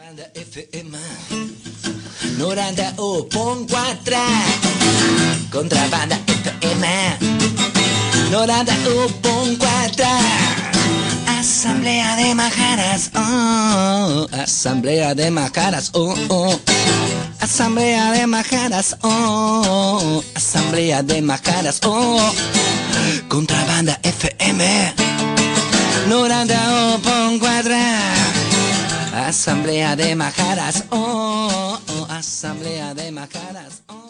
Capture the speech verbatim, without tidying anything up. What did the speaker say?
Contrabanda F M noranta-u punt quatre. Contrabanda F M noranta-u punt quatre. Assemblea de Majaras, oh, Assemblea de Majaras, oh, oh. Assemblea de Majaras, oh, Assemblea de Majaras, oh. Contrabanda F M noranta-u punt quatre. Assemblea de Majaras, oh, oh, Assemblea de Majaras, oh.